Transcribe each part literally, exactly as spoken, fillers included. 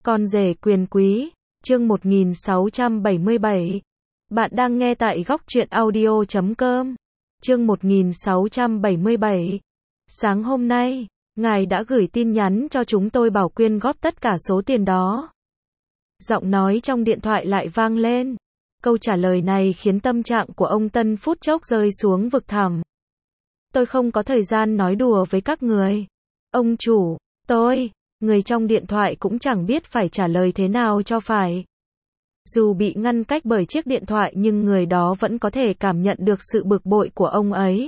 Con rể quyền quý, chương một nghìn sáu trăm bảy mươi bảy. Bạn đang nghe tại góc truyện audio chấm com. Chương một nghìn sáu trăm bảy mươi bảy. Sáng hôm nay, ngài đã gửi tin nhắn cho chúng tôi bảo quyên góp tất cả số tiền đó. Giọng nói trong điện thoại lại vang lên. Câu trả lời này khiến tâm trạng của ông Tân phút chốc rơi xuống vực thẳm. Tôi không có thời gian nói đùa với các người. Ông chủ, tôi, người trong điện thoại cũng chẳng biết phải trả lời thế nào cho phải. Dù bị ngăn cách bởi chiếc điện thoại nhưng người đó vẫn có thể cảm nhận được sự bực bội của ông ấy.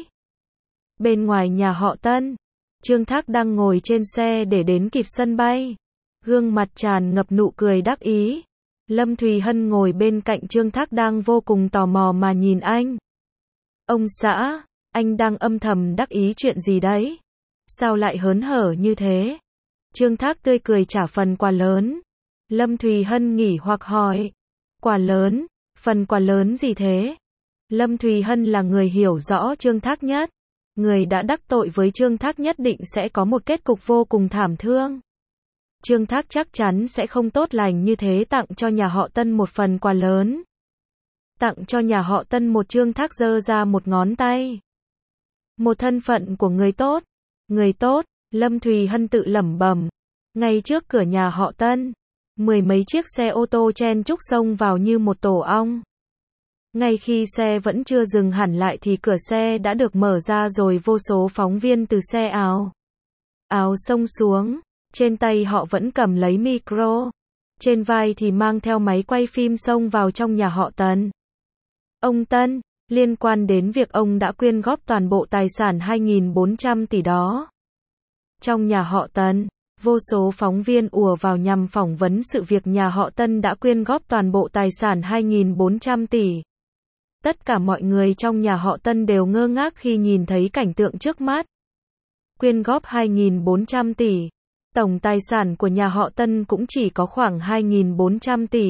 Bên ngoài nhà họ Tân, Trương Thác đang ngồi trên xe để đến kịp sân bay. Gương mặt tràn ngập nụ cười đắc ý. Lâm Thùy Hân ngồi bên cạnh Trương Thác đang vô cùng tò mò mà nhìn anh. Ông xã, anh đang âm thầm đắc ý chuyện gì đấy? Sao lại hớn hở như thế? Trương Thác tươi cười trả phần quà lớn. Lâm Thùy Hân nghỉ hoặc hỏi. Quà lớn? Phần quà lớn gì thế? Lâm Thùy Hân là người hiểu rõ Trương Thác nhất. Người đã đắc tội với Trương Thác nhất định sẽ có một kết cục vô cùng thảm thương. Trương Thác chắc chắn sẽ không tốt lành như thế tặng cho nhà họ Tân một phần quà lớn. Tặng cho nhà họ Tân một Trương Thác giơ ra một ngón tay. Một thân phận của người tốt. Người tốt, Lâm Thùy Hân tự lẩm bẩm. Ngay trước cửa nhà họ Tân, mười mấy chiếc xe ô tô chen chúc xông vào như một tổ ong. Ngay khi xe vẫn chưa dừng hẳn lại thì cửa xe đã được mở ra rồi vô số phóng viên từ xe ào ào xông xuống. Trên tay họ vẫn cầm lấy micro, trên vai thì mang theo máy quay phim xông vào trong nhà họ Tân. Ông Tân, liên quan đến việc ông đã quyên góp toàn bộ tài sản hai nghìn bốn trăm tỷ đó. Trong nhà họ Tân, vô số phóng viên ùa vào nhằm phỏng vấn sự việc nhà họ Tân đã quyên góp toàn bộ tài sản hai nghìn bốn trăm tỷ. Tất cả mọi người trong nhà họ Tân đều ngơ ngác khi nhìn thấy cảnh tượng trước mắt. Quyên góp hai nghìn bốn trăm tỷ. Tổng tài sản của nhà họ Tân cũng chỉ có khoảng hai nghìn bốn trăm tỷ.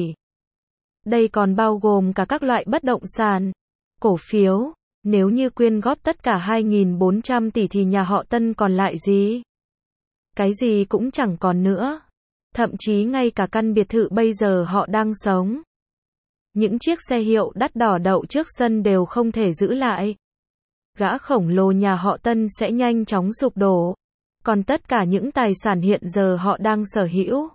Đây còn bao gồm cả các loại bất động sản, cổ phiếu. Nếu như quyên góp tất cả hai nghìn bốn trăm tỷ thì nhà họ Tân còn lại gì? Cái gì cũng chẳng còn nữa. Thậm chí ngay cả căn biệt thự bây giờ họ đang sống, những chiếc xe hiệu đắt đỏ đậu trước sân đều không thể giữ lại. Gã khổng lồ nhà họ Tân sẽ nhanh chóng sụp đổ. Còn tất cả những tài sản hiện giờ họ đang sở hữu,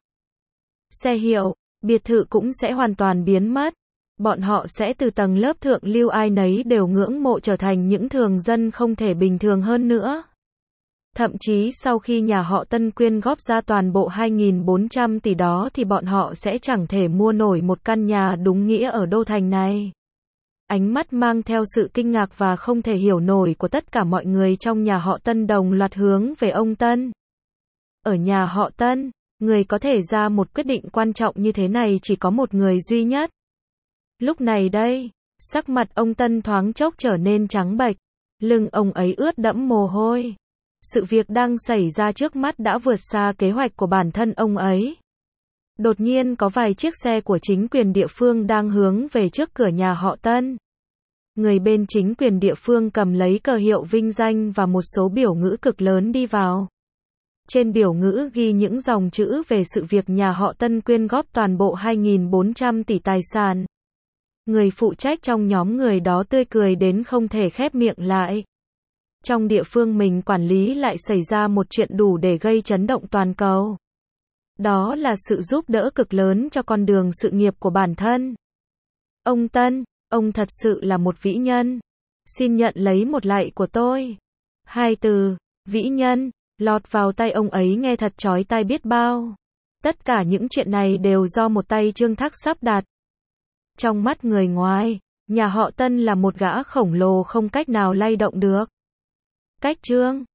xe hiệu, biệt thự cũng sẽ hoàn toàn biến mất. Bọn họ sẽ từ tầng lớp thượng lưu ai nấy đều ngưỡng mộ trở thành những thường dân không thể bình thường hơn nữa. Thậm chí sau khi nhà họ Tân quyên góp ra toàn bộ hai nghìn bốn trăm tỷ đó thì bọn họ sẽ chẳng thể mua nổi một căn nhà đúng nghĩa ở đô thành này. Ánh mắt mang theo sự kinh ngạc và không thể hiểu nổi của tất cả mọi người trong nhà họ Tân đồng loạt hướng về ông Tân. Ở nhà họ Tân, người có thể ra một quyết định quan trọng như thế này chỉ có một người duy nhất. Lúc này đây, sắc mặt ông Tân thoáng chốc trở nên trắng bệch, lưng ông ấy ướt đẫm mồ hôi. Sự việc đang xảy ra trước mắt đã vượt xa kế hoạch của bản thân ông ấy. Đột nhiên có vài chiếc xe của chính quyền địa phương đang hướng về trước cửa nhà họ Tân. Người bên chính quyền địa phương cầm lấy cờ hiệu vinh danh và một số biểu ngữ cực lớn đi vào. Trên biểu ngữ ghi những dòng chữ về sự việc nhà họ Tân quyên góp toàn bộ hai nghìn bốn trăm tỷ tài sản. Người phụ trách trong nhóm người đó tươi cười đến không thể khép miệng lại. Trong địa phương mình quản lý lại xảy ra một chuyện đủ để gây chấn động toàn cầu. Đó là sự giúp đỡ cực lớn cho con đường sự nghiệp của bản thân. Ông Tân, ông thật sự là một vĩ nhân. Xin nhận lấy một lạy của tôi. Hai từ, vĩ nhân, lọt vào tay ông ấy nghe thật chói tai biết bao. Tất cả những chuyện này đều do một tay Trương Thác sắp đặt. Trong mắt người ngoài, nhà họ Tân là một gã khổng lồ không cách nào lay động được. Cách Trương